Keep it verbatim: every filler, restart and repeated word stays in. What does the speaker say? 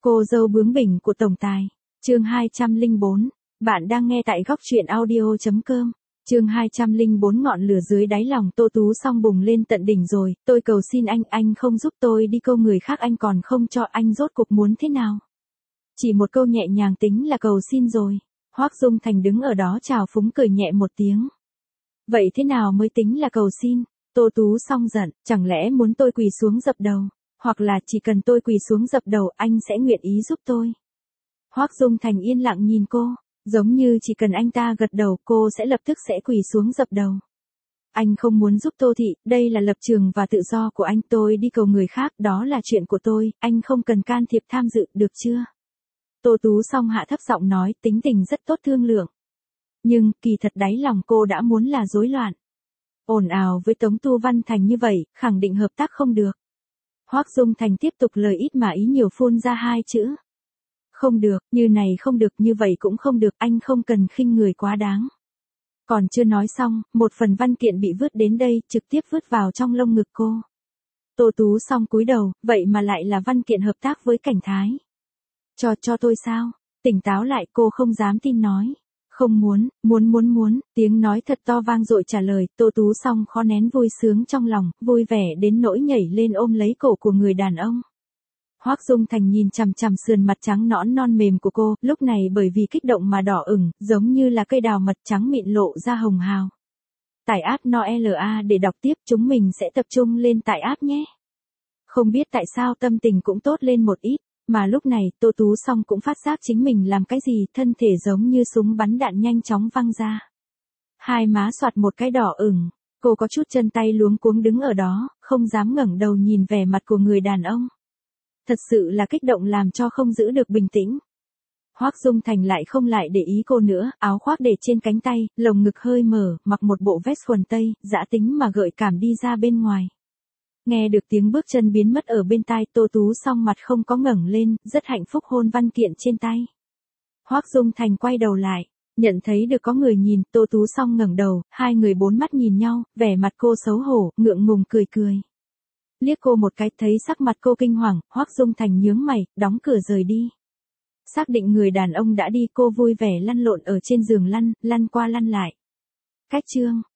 Cô dâu bướng bỉnh của tổng tài. Chương hai trăm lẻ bốn. Bạn đang nghe tại góc truyện audio chấm com. Chương hai trăm lẻ bốn ngọn lửa dưới đáy lòng Tô Tú song bùng lên tận đỉnh rồi, tôi cầu xin anh, anh không giúp tôi đi câu người khác anh còn không cho, anh rốt cục muốn thế nào? Chỉ một câu nhẹ nhàng tính là cầu xin rồi. Hoắc Dung Thành đứng ở đó chào phúng cười nhẹ một tiếng. Vậy thế nào mới tính là cầu xin? Tô Tú song giận, chẳng lẽ muốn tôi quỳ xuống dập đầu? Hoặc là chỉ cần tôi quỳ xuống dập đầu anh sẽ nguyện ý giúp tôi? Hoắc Dung Thành yên lặng nhìn cô, giống như chỉ cần anh ta gật đầu cô sẽ lập tức sẽ quỳ xuống dập đầu. Anh không muốn giúp Tô Thị, đây là lập trường và tự do của anh, tôi đi cầu người khác đó là chuyện của tôi, anh không cần can thiệp tham dự, được chưa? Tô Tú song hạ thấp giọng nói, tính tình rất tốt thương lượng. Nhưng, kỳ thật đáy lòng cô đã muốn là rối loạn. Ồn ào với Tống Tu Văn Thành như vậy, khẳng định hợp tác không được. Hoắc Dung Thành tiếp tục lời ít mà ý nhiều phun ra hai chữ. Không được, như này không được, như vậy cũng không được, anh không cần khinh người quá đáng. Còn chưa nói xong, một phần văn kiện bị vứt đến đây, trực tiếp vứt vào trong lông ngực cô. Tô Tú song cúi đầu, vậy mà lại là văn kiện hợp tác với Cảnh Thái. Cho cho tôi sao? Tỉnh táo lại, cô không dám tin nói. Không muốn, muốn muốn muốn, tiếng nói thật to vang dội trả lời, Tô Tú song khó nén vui sướng trong lòng, vui vẻ đến nỗi nhảy lên ôm lấy cổ của người đàn ông. Hoắc Dung Thành nhìn chằm chằm sườn mặt trắng nõn non mềm của cô, lúc này bởi vì kích động mà đỏ ửng, giống như là cây đào mật trắng mịn lộ ra hồng hào. Tải app Noela để đọc tiếp, chúng mình sẽ tập trung lên tải app nhé. Không biết tại sao tâm tình cũng tốt lên một ít. Mà lúc này, Tô Tú song cũng phát giác chính mình làm cái gì, thân thể giống như súng bắn đạn nhanh chóng văng ra. Hai má soạt một cái đỏ ửng, cô có chút chân tay luống cuống đứng ở đó, không dám ngẩng đầu nhìn vẻ mặt của người đàn ông. Thật sự là kích động làm cho không giữ được bình tĩnh. Hoắc Dung Thành lại không lại để ý cô nữa, áo khoác để trên cánh tay, lồng ngực hơi mở, mặc một bộ vest quần tây, dã tính mà gợi cảm đi ra bên ngoài. Nghe được tiếng bước chân biến mất ở bên tai, Tô Tú song mặt không có ngẩng lên, rất hạnh phúc hôn văn kiện trên tay. Hoắc Dung Thành quay đầu lại, nhận thấy được có người nhìn, Tô Tú song ngẩng đầu, hai người bốn mắt nhìn nhau, vẻ mặt cô xấu hổ, ngượng ngùng cười cười. Liếc cô một cái, thấy sắc mặt cô kinh hoàng, Hoắc Dung Thành nhướng mày, đóng cửa rời đi. Xác định người đàn ông đã đi, cô vui vẻ lăn lộn ở trên giường lăn, lăn qua lăn lại. Cách chương